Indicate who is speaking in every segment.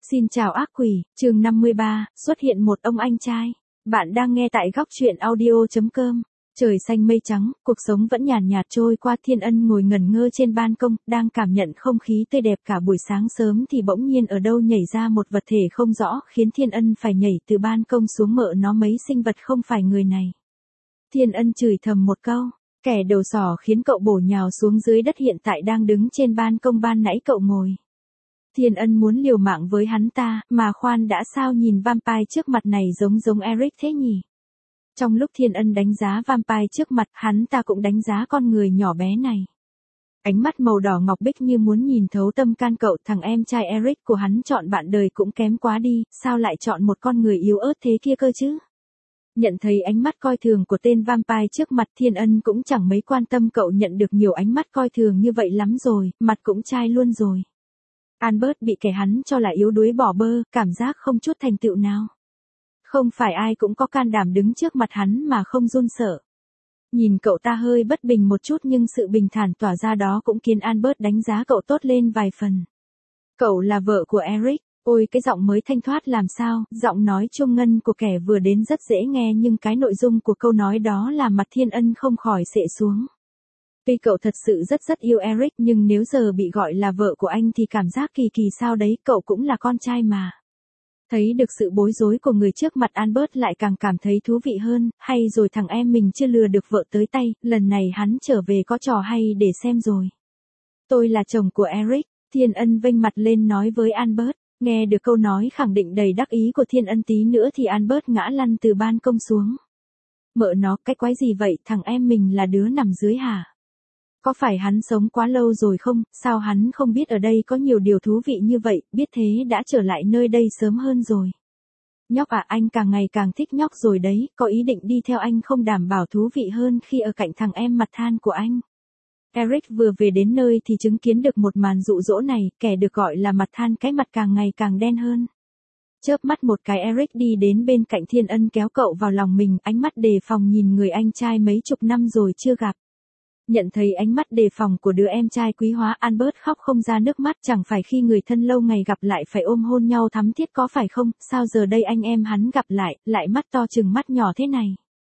Speaker 1: Xin chào ác quỷ, chương 53, xuất hiện một ông anh trai. Bạn đang nghe tại góc truyện audio.com. Trời xanh mây trắng, cuộc sống vẫn nhàn nhạt trôi qua. Thiên Ân ngồi ngẩn ngơ trên ban công, đang cảm nhận không khí tươi đẹp cả buổi sáng sớm thì bỗng nhiên ở đâu nhảy ra một vật thể không rõ, khiến Thiên Ân phải nhảy từ ban công xuống, mợ nó mấy sinh vật không phải người này. Thiên Ân chửi thầm một câu, kẻ đầu sỏ khiến cậu bổ nhào xuống dưới đất, hiện tại đang đứng trên ban công ban nãy cậu ngồi. Thiên Ân muốn liều mạng với hắn ta, mà khoan đã, sao nhìn vampire trước mặt này giống Eric thế nhỉ? Trong lúc Thiên Ân đánh giá vampire trước mặt, hắn ta cũng đánh giá con người nhỏ bé này. Ánh mắt màu đỏ ngọc bích như muốn nhìn thấu tâm can cậu. Thằng em trai Eric của hắn chọn bạn đời cũng kém quá đi, sao lại chọn một con người yếu ớt thế kia cơ chứ? Nhận thấy ánh mắt coi thường của tên vampire trước mặt, Thiên Ân cũng chẳng mấy quan tâm, cậu nhận được nhiều ánh mắt coi thường như vậy lắm rồi, mặt cũng chai luôn rồi. Albert bị kẻ hắn cho là yếu đuối bỏ bơ, cảm giác không chút thành tựu nào. Không phải ai cũng có can đảm đứng trước mặt hắn mà không run sợ. Nhìn cậu ta hơi bất bình một chút, nhưng sự bình thản tỏa ra đó cũng khiến Albert đánh giá cậu tốt lên vài phần. Cậu là vợ của Eric, ôi cái giọng mới thanh thoát làm sao, giọng nói trung ngân của kẻ vừa đến rất dễ nghe, nhưng cái nội dung của câu nói đó làm mặt Thiên Ân không khỏi xệ xuống. Tuy cậu thật sự rất yêu Eric, nhưng nếu giờ bị gọi là vợ của anh thì cảm giác kỳ sao đấy, cậu cũng là con trai mà. Thấy được sự bối rối của người trước mặt, Albert lại càng cảm thấy thú vị hơn, hay rồi thằng em mình chưa lừa được vợ tới tay, lần này hắn trở về có trò hay để xem rồi. Tôi là chồng của Eric, Thiên Ân vênh mặt lên nói với Albert. Nghe được câu nói khẳng định đầy đắc ý của Thiên Ân, tí nữa thì Albert ngã lăn từ ban công xuống. Mợ nó, cái quái gì vậy, thằng em mình là đứa nằm dưới hả? Có phải hắn sống quá lâu rồi không, sao hắn không biết ở đây có nhiều điều thú vị như vậy, biết thế đã trở lại nơi đây sớm hơn rồi. Nhóc à, anh càng ngày càng thích nhóc rồi đấy, có ý định đi theo anh không đảm bảo thú vị hơn khi ở cạnh thằng em mặt than của anh. Eric vừa về đến nơi thì chứng kiến được một màn dụ dỗ này, kẻ được gọi là mặt than cái mặt càng ngày càng đen hơn. Chớp mắt một cái, Eric đi đến bên cạnh Thiên Ân, kéo cậu vào lòng mình, ánh mắt đề phòng nhìn người anh trai mấy chục năm rồi chưa gặp. Nhận thấy ánh mắt đề phòng của đứa em trai quý hóa, Albert khóc không ra nước mắt, chẳng phải khi người thân lâu ngày gặp lại phải ôm hôn nhau thắm thiết có phải không, sao giờ đây anh em hắn gặp lại mắt to chừng mắt nhỏ thế này.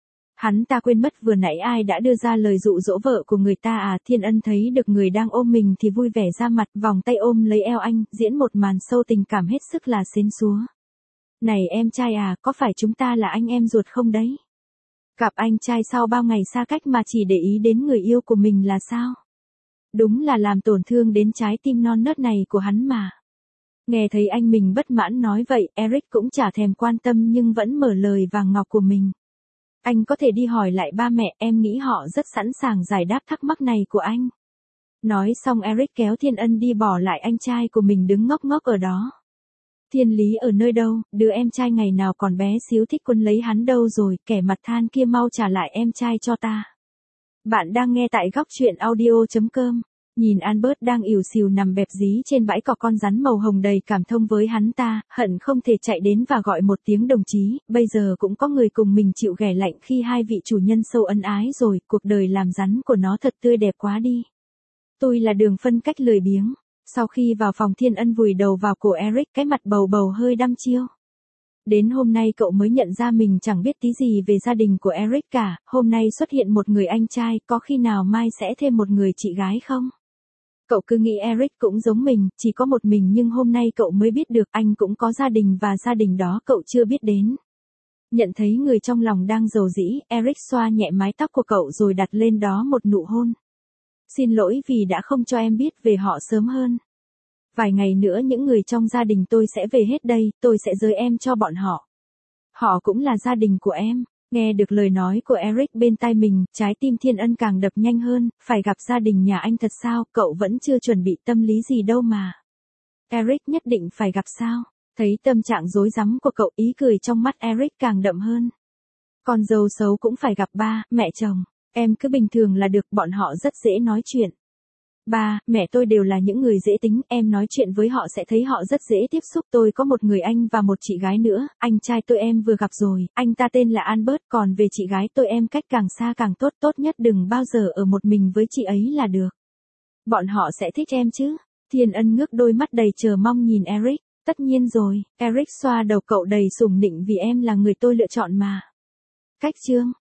Speaker 1: Hắn ta quên mất vừa nãy ai đã đưa ra lời dụ dỗ vợ của người ta à. Thiên Ân thấy được người đang ôm mình thì vui vẻ ra mặt, vòng tay ôm lấy eo anh, diễn một màn sâu tình cảm hết sức là xến xúa. Này em trai à, có phải chúng ta là anh em ruột không đấy? Gặp anh trai sau bao ngày xa cách mà chỉ để ý đến người yêu của mình là sao? Đúng là làm tổn thương đến trái tim non nớt này của hắn mà. Nghe thấy anh mình bất mãn nói vậy, Eric cũng chả thèm quan tâm nhưng vẫn mở lời vàng ngọc của mình. Anh có thể đi hỏi lại ba mẹ, em nghĩ họ rất sẵn sàng giải đáp thắc mắc này của anh. Nói xong Eric kéo Thiên Ân đi, bỏ lại anh trai của mình đứng ngốc ngốc ở đó. Thiên Lý ở nơi đâu, đứa em trai ngày nào còn bé xíu thích quân lấy hắn đâu rồi, kẻ mặt than kia mau trả lại em trai cho ta. Bạn đang nghe tại góc truyện audio.com. Nhìn Albert đang ỉu xìu nằm bẹp dí trên bãi cỏ, con rắn màu hồng đầy cảm thông với hắn ta, hận không thể chạy đến và gọi một tiếng đồng chí, bây giờ cũng có người cùng mình chịu ghẻ lạnh khi hai vị chủ nhân sâu ân ái rồi, cuộc đời làm rắn của nó thật tươi đẹp quá đi. Tôi là đường phân cách lười biếng. Sau khi vào phòng, Thiên Ân vùi đầu vào cổ Eric, cái mặt bầu hơi đăm chiêu. Đến hôm nay cậu mới nhận ra mình chẳng biết tí gì về gia đình của Eric cả, hôm nay xuất hiện một người anh trai, có khi nào mai sẽ thêm một người chị gái không? Cậu cứ nghĩ Eric cũng giống mình, chỉ có một mình, nhưng hôm nay cậu mới biết được anh cũng có gia đình và gia đình đó cậu chưa biết đến. Nhận thấy người trong lòng đang rầu rĩ, Eric xoa nhẹ mái tóc của cậu rồi đặt lên đó một nụ hôn. Xin lỗi vì đã không cho em biết về họ sớm hơn. Vài ngày nữa những người trong gia đình tôi sẽ về hết đây, tôi sẽ giới em cho bọn họ. Họ cũng là gia đình của em. Nghe được lời nói của Eric bên tai mình, trái tim Thiên Ân càng đập nhanh hơn, phải gặp gia đình nhà anh thật sao, cậu vẫn chưa chuẩn bị tâm lý gì đâu mà. Eric nhất định phải gặp sao? Thấy tâm trạng rối rắm của cậu, ý cười trong mắt Eric càng đậm hơn. Con dâu xấu cũng phải gặp ba, mẹ chồng. Em cứ bình thường là được, bọn họ rất dễ nói chuyện. Ba, mẹ tôi đều là những người dễ tính, em nói chuyện với họ sẽ thấy họ rất dễ tiếp xúc. Tôi có một người anh và một chị gái nữa, anh trai tôi em vừa gặp rồi, anh ta tên là Albert, còn về chị gái tôi em cách càng xa càng tốt, tốt nhất đừng bao giờ ở một mình với chị ấy là được. Bọn họ sẽ thích em chứ? Thiên Ân ngước đôi mắt đầy chờ mong nhìn Eric. Tất nhiên rồi, Eric xoa đầu cậu đầy sủng nịnh vì em là người tôi lựa chọn mà. Cách chương